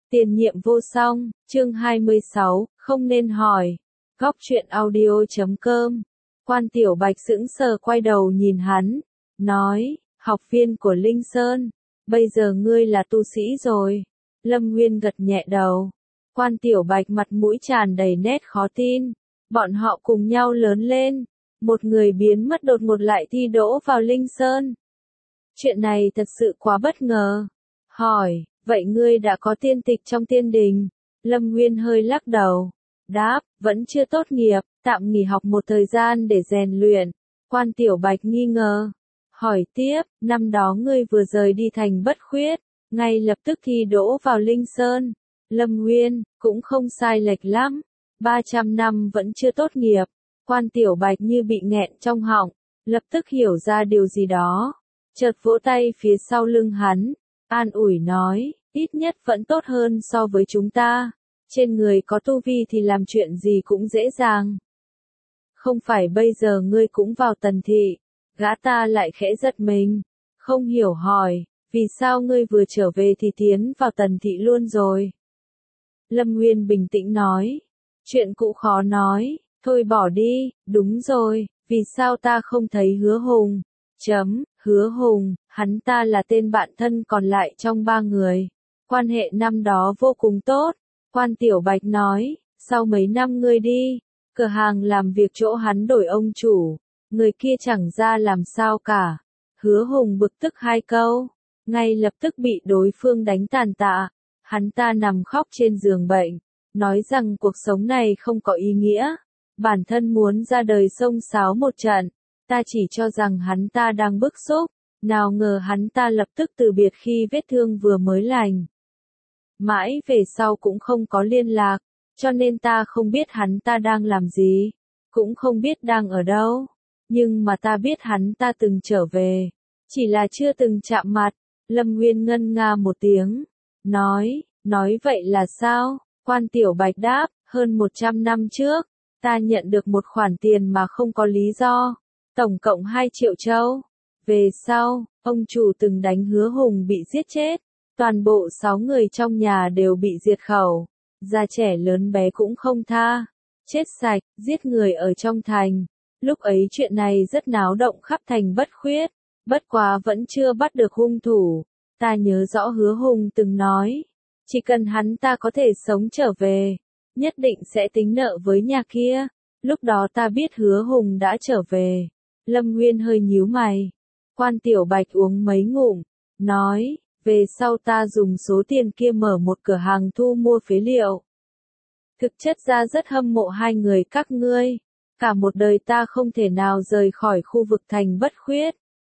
Tiền nhiệm vô song, chương 26, không nên hỏi. Góc truyện audio.com. Quan Tiểu Bạch sững sờ quay đầu nhìn hắn, nói, học viên của Linh Sơn, bây giờ ngươi là tu sĩ rồi. Lâm Nguyên gật nhẹ đầu. Quan Tiểu Bạch mặt mũi tràn đầy nét khó tin. Bọn họ cùng nhau lớn lên. Một người biến mất đột ngột lại thi đỗ vào Linh Sơn. Chuyện này thật sự quá bất ngờ. Hỏi, vậy ngươi đã có tiên tịch trong tiên đình? Lâm Nguyên hơi lắc đầu. Đáp, vẫn chưa tốt nghiệp, tạm nghỉ học một thời gian để rèn luyện. Quan Tiểu Bạch nghi ngờ. Hỏi tiếp, năm đó ngươi vừa rời đi thành Bất Khuyết, ngay lập tức thi đỗ vào Linh Sơn. Lâm Nguyên, cũng không sai lệch lắm. 300 năm vẫn chưa tốt nghiệp. Quan Tiểu Bạch như bị nghẹn trong họng, lập tức hiểu ra điều gì đó. Chợt vỗ tay phía sau lưng hắn, an ủi nói, ít nhất vẫn tốt hơn so với chúng ta. Trên người có tu vi thì làm chuyện gì cũng dễ dàng. Không phải bây giờ ngươi cũng vào Tần Thị? Gã ta lại khẽ giật mình, không hiểu hỏi, vì sao ngươi vừa trở về thì tiến vào Tần Thị luôn rồi? Lâm Nguyên bình tĩnh nói, chuyện cũ khó nói, thôi bỏ đi. Đúng rồi, vì sao ta không thấy Hứa Hùng? Hứa Hùng, hắn ta là tên bạn thân còn lại trong ba người. Quan hệ năm đó vô cùng tốt. Quan Tiểu Bạch nói, sau mấy năm ngươi đi, cửa hàng làm việc chỗ hắn đổi ông chủ, người kia chẳng ra làm sao cả. Hứa Hùng bực tức hai câu, ngay lập tức bị đối phương đánh tàn tạ. Hắn ta nằm khóc trên giường bệnh, nói rằng cuộc sống này không có ý nghĩa, bản thân muốn ra đời xông xáo một trận. Ta chỉ cho rằng hắn ta đang bức xúc, nào ngờ hắn ta lập tức từ biệt khi vết thương vừa mới lành. Mãi về sau cũng không có liên lạc, cho nên ta không biết hắn ta đang làm gì, cũng không biết đang ở đâu. Nhưng mà ta biết hắn ta từng trở về, chỉ là chưa từng chạm mặt. Lâm Nguyên ngân nga một tiếng, nói vậy là sao? Quan Tiểu Bạch đáp, hơn 100 năm trước, ta nhận được một khoản tiền mà không có lý do, tổng cộng 2 triệu châu. Về sau, ông chủ từng đánh Hứa Hùng bị giết chết. Toàn bộ 6 người trong nhà đều bị diệt khẩu, già trẻ lớn bé cũng không tha, chết sạch, giết người ở trong thành. Lúc ấy chuyện này rất náo động khắp thành Bất Khuyết, bất quá vẫn chưa bắt được hung thủ. Ta nhớ rõ Hứa Hùng từng nói, chỉ cần hắn ta có thể sống trở về, nhất định sẽ tính nợ với nhà kia. Lúc đó ta biết Hứa Hùng đã trở về. Lâm Nguyên hơi nhíu mày. Quan Tiểu Bạch uống mấy ngụm, nói, về sau ta dùng số tiền kia mở một cửa hàng thu mua phế liệu. Thực chất ra rất hâm mộ hai người các ngươi. Cả một đời ta không thể nào rời khỏi khu vực thành Bất Khuyết.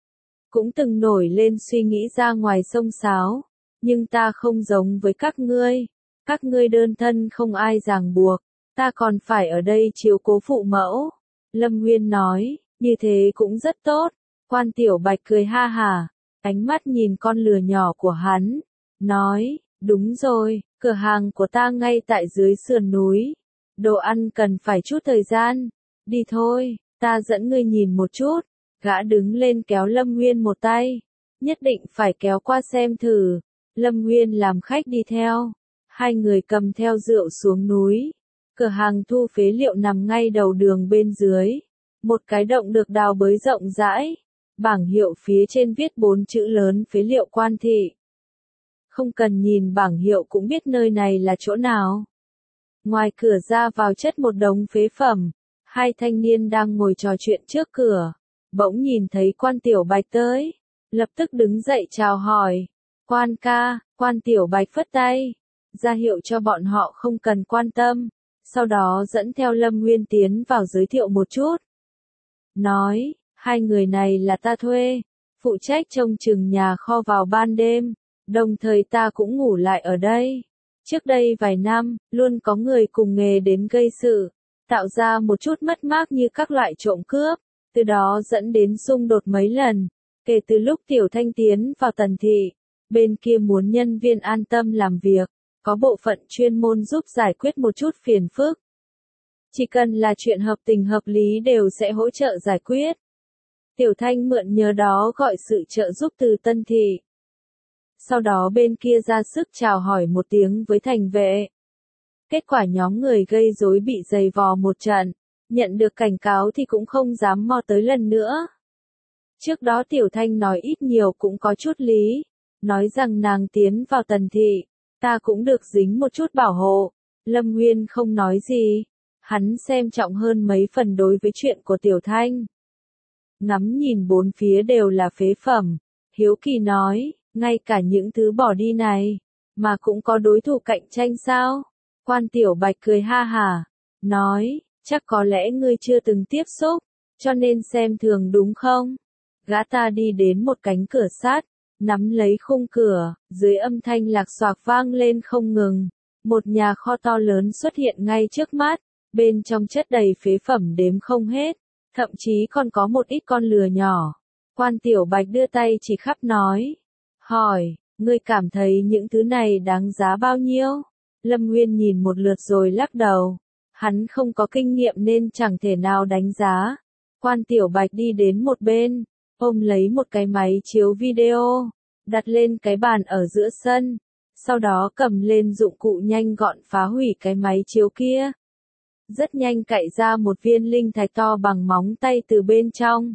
Cũng từng nổi lên suy nghĩ ra ngoài xông xáo. Nhưng ta không giống với các ngươi. Các ngươi đơn thân không ai ràng buộc. Ta còn phải ở đây chiếu cố phụ mẫu. Lâm Nguyên nói, như thế cũng rất tốt. Quan Tiểu Bạch cười ha hả, ánh mắt nhìn con lừa nhỏ của hắn, nói, đúng rồi, cửa hàng của ta ngay tại dưới sườn núi. Đồ ăn cần phải chút thời gian. Đi thôi, ta dẫn ngươi nhìn một chút. Gã đứng lên kéo Lâm Nguyên một tay. Nhất định phải kéo qua xem thử. Lâm Nguyên làm khách đi theo. Hai người cầm theo rượu xuống núi. Cửa hàng thu phế liệu nằm ngay đầu đường bên dưới. Một cái động được đào bới rộng rãi. Bảng hiệu phía trên viết 4 chữ lớn phế liệu Quan Thị. Không cần nhìn bảng hiệu cũng biết nơi này là chỗ nào. Ngoài cửa ra vào chất một đống phế phẩm. Hai thanh niên đang ngồi trò chuyện trước cửa. Bỗng nhìn thấy Quan Tiểu Bạch tới. Lập tức đứng dậy chào hỏi. Quan ca. Quan Tiểu Bạch phất tay, ra hiệu cho bọn họ không cần quan tâm. Sau đó dẫn theo Lâm Nguyên tiến vào giới thiệu một chút. Nói, hai người này là ta thuê, phụ trách trông chừng nhà kho vào ban đêm, đồng thời ta cũng ngủ lại ở đây. Trước đây vài năm, luôn có người cùng nghề đến gây sự, tạo ra một chút mất mát như các loại trộm cướp, từ đó dẫn đến xung đột mấy lần. Kể từ lúc Tiểu Thanh tiến vào Tần Thị, bên kia muốn nhân viên an tâm làm việc, có bộ phận chuyên môn giúp giải quyết một chút phiền phức. Chỉ cần là chuyện hợp tình hợp lý đều sẽ hỗ trợ giải quyết. Tiểu Thanh mượn nhờ đó gọi sự trợ giúp từ Tân Thị. sau đó bên kia ra sức chào hỏi một tiếng với thành vệ. Kết quả nhóm người gây rối bị giày vò một trận, nhận được cảnh cáo thì cũng không dám mò tới lần nữa. Trước đó Tiểu Thanh nói ít nhiều cũng có chút lý, nói rằng nàng tiến vào Tần thị, ta cũng được dính một chút bảo hộ. Lâm Nguyên không nói gì, hắn xem trọng hơn mấy phần đối với chuyện của Tiểu Thanh. Ngắm nhìn bốn phía đều là phế phẩm, hiếu kỳ nói, ngay cả những thứ bỏ đi này, mà cũng có đối thủ cạnh tranh sao? Quan Tiểu Bạch cười ha hả, nói, chắc có lẽ ngươi chưa từng tiếp xúc, cho nên xem thường đúng không? Gã ta đi đến một cánh cửa sắt, nắm lấy khung cửa, dưới âm thanh lạc xoạc vang lên không ngừng. Một nhà kho to lớn xuất hiện ngay trước mắt, bên trong chất đầy phế phẩm đếm không hết, thậm chí còn có một ít con lừa nhỏ. Quan Tiểu Bạch đưa tay chỉ khắp nói, hỏi, ngươi cảm thấy những thứ này đáng giá bao nhiêu? Lâm Nguyên nhìn một lượt rồi lắc đầu, hắn không có kinh nghiệm nên chẳng thể nào đánh giá. Quan Tiểu Bạch đi đến một bên, ôm lấy một cái máy chiếu video, đặt lên cái bàn ở giữa sân, sau đó cầm lên dụng cụ nhanh gọn phá hủy cái máy chiếu kia. Rất nhanh cạy ra một viên linh thạch to bằng móng tay từ bên trong.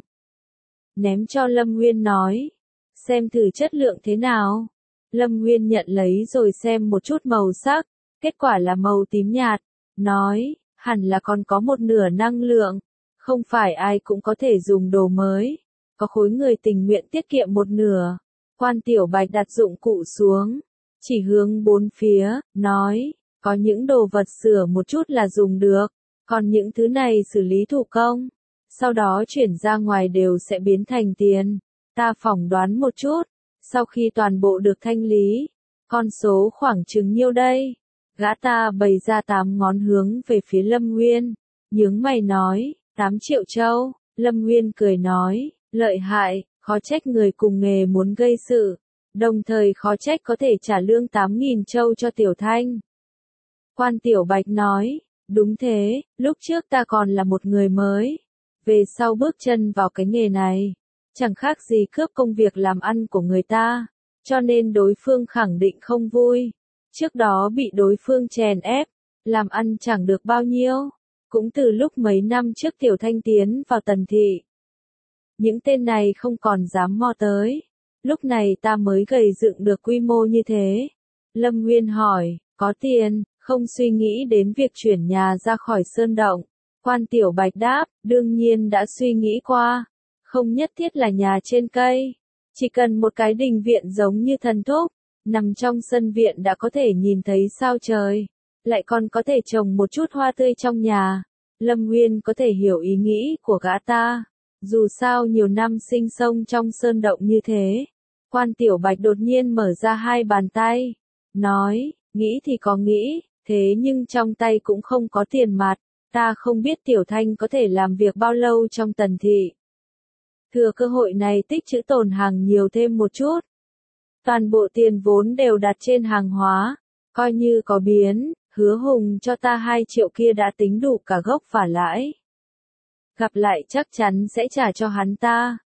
Ném cho Lâm Nguyên nói, xem thử chất lượng thế nào. Lâm Nguyên nhận lấy rồi xem một chút màu sắc, kết quả là màu tím nhạt, nói, hẳn là còn có một nửa năng lượng, không phải ai cũng có thể dùng đồ mới, có khối người tình nguyện tiết kiệm một nửa. Quan Tiểu Bạch đặt dụng cụ xuống, chỉ hướng bốn phía, nói, có những đồ vật sửa một chút là dùng được, còn những thứ này xử lý thủ công, sau đó chuyển ra ngoài đều sẽ biến thành tiền. Ta phỏng đoán một chút, sau khi toàn bộ được thanh lý, con số khoảng chừng nhiêu đây? Gã ta bày ra 8 ngón hướng về phía Lâm Nguyên, nhướng mày nói, 8 triệu châu. Lâm Nguyên cười nói, lợi hại, khó trách người cùng nghề muốn gây sự, đồng thời khó trách có thể trả lương 8.000 châu cho Tiểu Thanh. Quan Tiểu Bạch nói, đúng thế, lúc trước ta còn là một người mới, về sau bước chân vào cái nghề này, chẳng khác gì cướp công việc làm ăn của người ta, cho nên đối phương khẳng định không vui. Trước đó bị đối phương chèn ép, làm ăn chẳng được bao nhiêu, cũng từ lúc mấy năm trước Tiểu Thanh tiến vào Tần thị. Những tên này không còn dám mò tới, lúc này ta mới gầy dựng được quy mô như thế. Lâm Nguyên hỏi, có tiền, không suy nghĩ đến việc chuyển nhà ra khỏi sơn động. Quan Tiểu Bạch đáp, đương nhiên đã suy nghĩ qua, không nhất thiết là nhà trên cây, chỉ cần một cái đình viện giống như thần thúc, nằm trong sân viện đã có thể nhìn thấy sao trời, lại còn có thể trồng một chút hoa tươi trong nhà. Lâm Nguyên có thể hiểu ý nghĩ của gã ta, dù sao nhiều năm sinh sống trong sơn động như thế. Quan Tiểu Bạch đột nhiên mở ra hai bàn tay, nói, nghĩ thì có nghĩ, thế nhưng trong tay cũng không có tiền mặt, ta không biết Tiểu Thanh có thể làm việc bao lâu trong Tần thị. Thừa cơ hội này tích trữ tồn hàng nhiều thêm một chút. Toàn bộ tiền vốn đều đặt trên hàng hóa, coi như có biến, Hứa Hùng cho ta 2 triệu kia đã tính đủ cả gốc và lãi. Gặp lại chắc chắn sẽ trả cho hắn ta.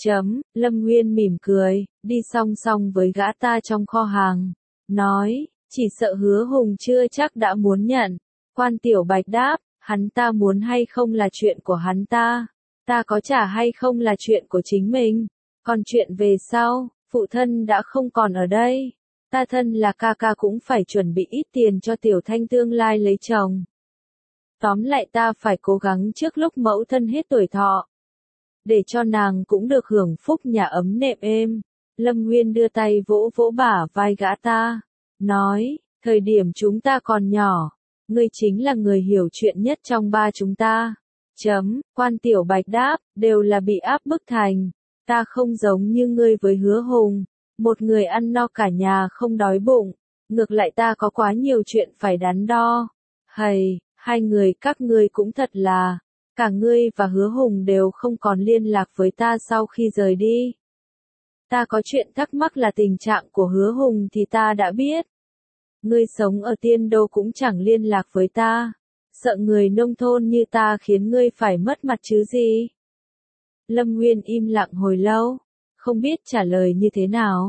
Lâm Nguyên mỉm cười, đi song song với gã ta trong kho hàng, nói, chỉ sợ Hứa Hùng chưa chắc đã muốn nhận. Quan Tiểu Bạch đáp, hắn ta muốn hay không là chuyện của hắn ta có trả hay không là chuyện của chính mình, còn chuyện về sau, phụ thân đã không còn ở đây, ta thân là ca ca cũng phải chuẩn bị ít tiền cho Tiểu Thanh tương lai lấy chồng. Tóm lại ta phải cố gắng trước lúc mẫu thân hết tuổi thọ, để cho nàng cũng được hưởng phúc nhà ấm nệm êm. Lâm Nguyên đưa tay vỗ vỗ bả vai gã ta, nói, thời điểm chúng ta còn nhỏ, ngươi chính là người hiểu chuyện nhất trong ba chúng ta. Quan Tiểu Bạch đáp, đều là bị áp bức thành, ta không giống như ngươi với Hứa Hùng, một người ăn no cả nhà không đói bụng, ngược lại ta có quá nhiều chuyện phải đắn đo. Hầy, hai người các ngươi cũng thật là, cả ngươi và Hứa Hùng đều không còn liên lạc với ta sau khi rời đi. Ta có chuyện thắc mắc là tình trạng của Hứa Hùng thì ta đã biết. Ngươi sống ở Tiên Đô cũng chẳng liên lạc với ta, sợ người nông thôn như ta khiến ngươi phải mất mặt chứ gì. Lâm Nguyên im lặng hồi lâu, không biết trả lời như thế nào.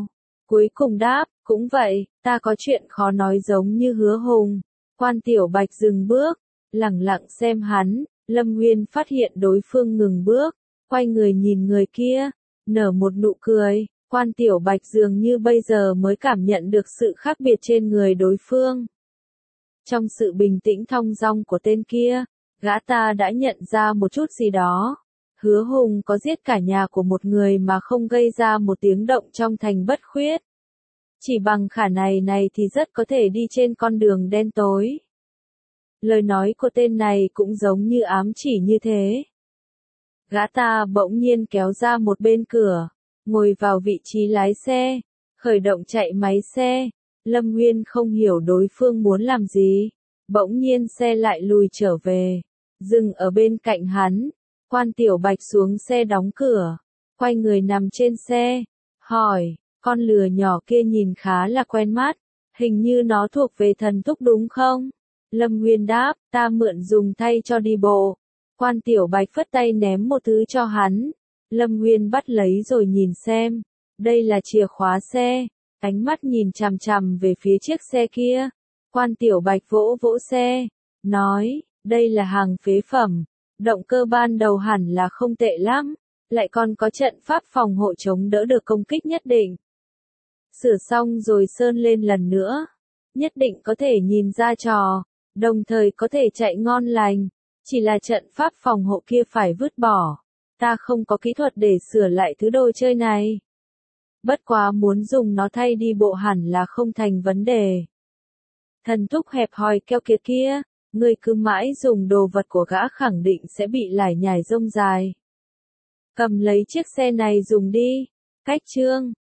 Cuối cùng đáp, cũng vậy, ta có chuyện khó nói giống như Hứa Hùng. Quan Tiểu Bạch dừng bước, lẳng lặng xem hắn, Lâm Nguyên phát hiện đối phương ngừng bước, quay người nhìn người kia, nở một nụ cười. Quan Tiểu Bạch dường như bây giờ mới cảm nhận được sự khác biệt trên người đối phương. Trong sự bình tĩnh thong dong của tên kia, gã ta đã nhận ra một chút gì đó. Hứa Hùng có giết cả nhà của một người mà không gây ra một tiếng động trong thành Bất Khuyết. Chỉ bằng khả năng này thì rất có thể đi trên con đường đen tối. Lời nói của tên này cũng giống như ám chỉ như thế. Gã ta bỗng nhiên kéo ra một bên cửa, ngồi vào vị trí lái xe, khởi động chạy máy xe. Lâm Nguyên không hiểu đối phương muốn làm gì. Bỗng nhiên xe lại lùi trở về, dừng ở bên cạnh hắn. Quan Tiểu Bạch xuống xe đóng cửa, quay người nằm trên xe, hỏi, con lừa nhỏ kia nhìn khá là quen mắt, hình như nó thuộc về thần thúc đúng không? Lâm Nguyên đáp, ta mượn dùng thay cho đi bộ. Quan Tiểu Bạch phất tay ném một thứ cho hắn. Lâm Nguyên bắt lấy rồi nhìn xem, đây là chìa khóa xe, ánh mắt nhìn chằm chằm về phía chiếc xe kia. Quan Tiểu Bạch vỗ vỗ xe, nói, đây là hàng phế phẩm, động cơ ban đầu hẳn là không tệ lắm, lại còn có trận pháp phòng hộ chống đỡ được công kích nhất định. Sửa xong rồi sơn lên lần nữa, nhất định có thể nhìn ra trò, đồng thời có thể chạy ngon lành, chỉ là trận pháp phòng hộ kia phải vứt bỏ. Ta không có kỹ thuật để sửa lại thứ đồ chơi này. Bất quá muốn dùng nó thay đi bộ hẳn là không thành vấn đề. Thần thúc hẹp hòi keo kiệt kia, người cứ mãi dùng đồ vật của gã khẳng định sẽ bị lải nhải rông dài. Cầm lấy chiếc xe này dùng đi. Cách chương